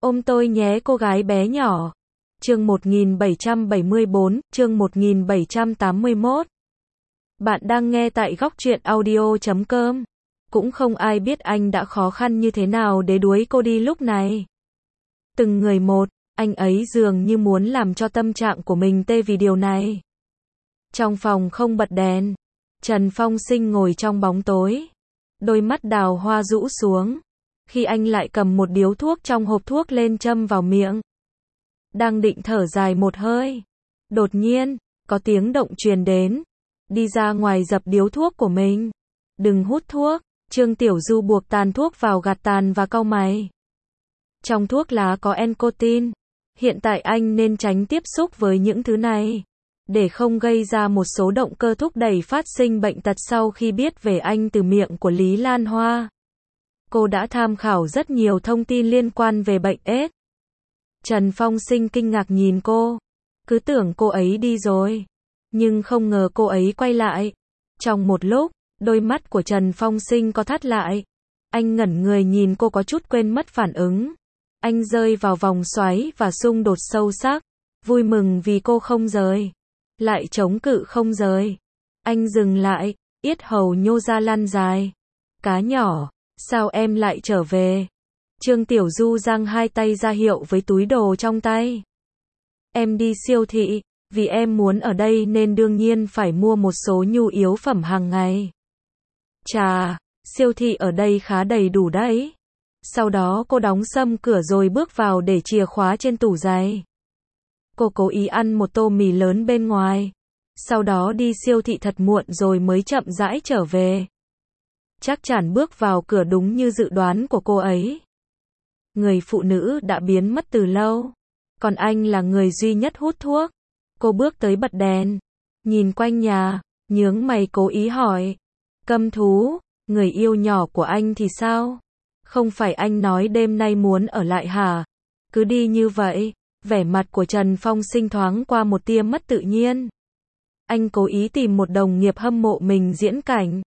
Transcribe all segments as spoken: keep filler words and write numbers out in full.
Ôm tôi nhé cô gái bé nhỏ. Chương một nghìn bảy trăm bảy mươi bốn, chương một nghìn bảy trăm tám mươi mốt. Bạn đang nghe tại góc truyện audio chấm com. Cũng không ai biết anh đã khó khăn như thế nào để đuối cô đi lúc này. Từng người một, anh ấy dường như muốn làm cho tâm trạng của mình tê vì điều này. Trong phòng không bật đèn, Trần Phong Sinh ngồi trong bóng tối. Đôi mắt đào hoa rũ xuống. Khi anh lại cầm một điếu thuốc trong hộp thuốc lên châm vào miệng. Đang định thở dài một hơi. Đột nhiên, có tiếng động truyền đến. Đi ra ngoài dập điếu thuốc của mình. Đừng hút thuốc. Trương Tiểu Du buộc tàn thuốc vào gạt tàn và cau mày. Trong thuốc lá có nicotine. Hiện tại anh nên tránh tiếp xúc với những thứ này. Để không gây ra một số động cơ thúc đẩy phát sinh bệnh tật sau khi biết về anh từ miệng của Lý Lan Hoa. Cô đã tham khảo rất nhiều thông tin liên quan về bệnh ết. Trần Phong Sinh kinh ngạc nhìn cô. Cứ tưởng cô ấy đi rồi. Nhưng không ngờ cô ấy quay lại. Trong một lúc, đôi mắt của Trần Phong Sinh có thắt lại. Anh ngẩn người nhìn cô có chút quên mất phản ứng. Anh rơi vào vòng xoáy và xung đột sâu sắc. Vui mừng vì cô không rời. Lại chống cự không rời. Anh dừng lại, yết hầu nhô ra lăn dài. Cá nhỏ, sao em lại trở về? Trương Tiểu Du giang hai tay ra hiệu với túi đồ trong tay. Em đi siêu thị, vì em muốn ở đây nên đương nhiên phải mua một số nhu yếu phẩm hàng ngày. Chà, siêu thị ở đây khá đầy đủ đấy. Sau đó cô đóng sầm cửa rồi bước vào để chìa khóa trên tủ giày. Cô cố ý ăn một tô mì lớn bên ngoài. Sau đó đi siêu thị thật muộn rồi mới chậm rãi trở về. Chắc chắn bước vào cửa đúng như dự đoán của cô ấy. Người phụ nữ đã biến mất từ lâu. Còn anh là người duy nhất hút thuốc. Cô bước tới bật đèn. Nhìn quanh nhà, nhướng mày cố ý hỏi. Câm thú, người yêu nhỏ của anh thì sao? Không phải anh nói đêm nay muốn ở lại hả? Cứ đi như vậy. Vẻ mặt của Trần Phong Sinh thoáng qua một tia mất tự nhiên. Anh cố ý tìm một đồng nghiệp hâm mộ mình diễn cảnh.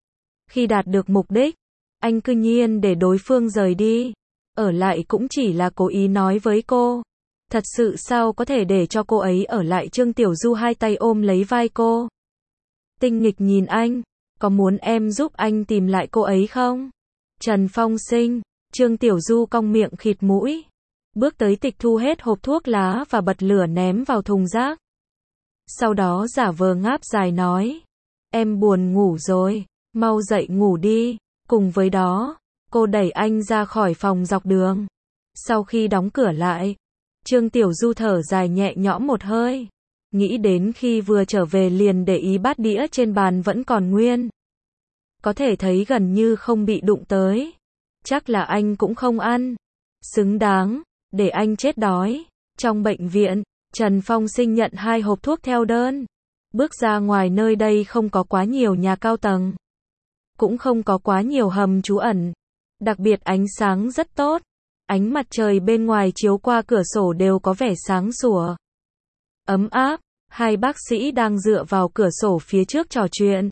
Khi đạt được mục đích, anh cư nhiên để đối phương rời đi. Ở lại cũng chỉ là cố ý nói với cô. Thật sự sao có thể để cho cô ấy ở lại? Trương Tiểu Du hai tay ôm lấy vai cô. Tinh nghịch nhìn anh. Có muốn em giúp anh tìm lại cô ấy không? Trần Phong Sinh. Trương Tiểu Du cong miệng khịt mũi. Bước tới tịch thu hết hộp thuốc lá và bật lửa ném vào thùng rác. Sau đó giả vờ ngáp dài nói. Em buồn ngủ rồi, mau dậy ngủ đi. Cùng với đó, cô đẩy anh ra khỏi phòng dọc đường. Sau khi đóng cửa lại, Trương Tiểu Du thở dài nhẹ nhõm một hơi. Nghĩ đến khi vừa trở về liền để ý bát đĩa trên bàn vẫn còn nguyên. Có thể thấy gần như không bị đụng tới. Chắc là anh cũng không ăn. Xứng đáng. Để anh chết đói. Trong bệnh viện, Trần Phong Sinh nhận hai hộp thuốc theo đơn. Bước ra ngoài nơi đây không có quá nhiều nhà cao tầng. Cũng không có quá nhiều hầm trú ẩn. Đặc biệt ánh sáng rất tốt. Ánh mặt trời bên ngoài chiếu qua cửa sổ đều có vẻ sáng sủa. Ấm áp, hai bác sĩ đang dựa vào cửa sổ phía trước trò chuyện.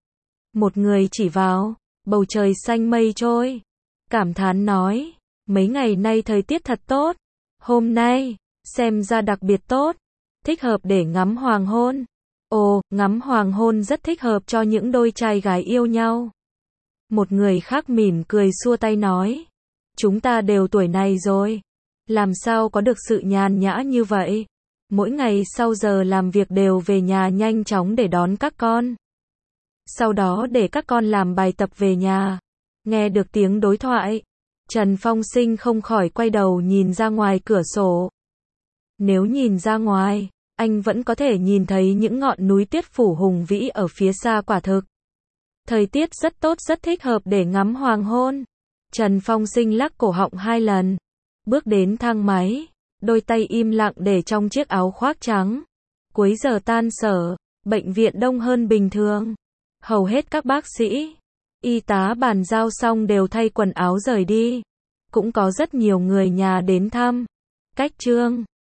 Một người chỉ vào, bầu trời xanh mây trôi. Cảm thán nói. Mấy ngày nay thời tiết thật tốt. Hôm nay, xem ra đặc biệt tốt. Thích hợp để ngắm hoàng hôn. Ồ, ngắm hoàng hôn rất thích hợp cho những đôi trai gái yêu nhau. Một người khác mỉm cười xua tay nói. Chúng ta đều tuổi này rồi. Làm sao có được sự nhàn nhã như vậy? Mỗi ngày sau giờ làm việc đều về nhà nhanh chóng để đón các con. Sau đó để các con làm bài tập về nhà. Nghe được tiếng đối thoại. Trần Phong Sinh không khỏi quay đầu nhìn ra ngoài cửa sổ. Nếu nhìn ra ngoài, anh vẫn có thể nhìn thấy những ngọn núi tuyết phủ hùng vĩ ở phía xa quả thực. Thời tiết rất tốt, rất thích hợp để ngắm hoàng hôn. Trần Phong Sinh lắc cổ họng hai lần. Bước đến thang máy, đôi tay im lặng để trong chiếc áo khoác trắng. Cuối giờ tan sở, bệnh viện đông hơn bình thường. Hầu hết các bác sĩ, y tá bàn giao xong đều thay quần áo rời đi. Cũng có rất nhiều người nhà đến thăm. Cách Trương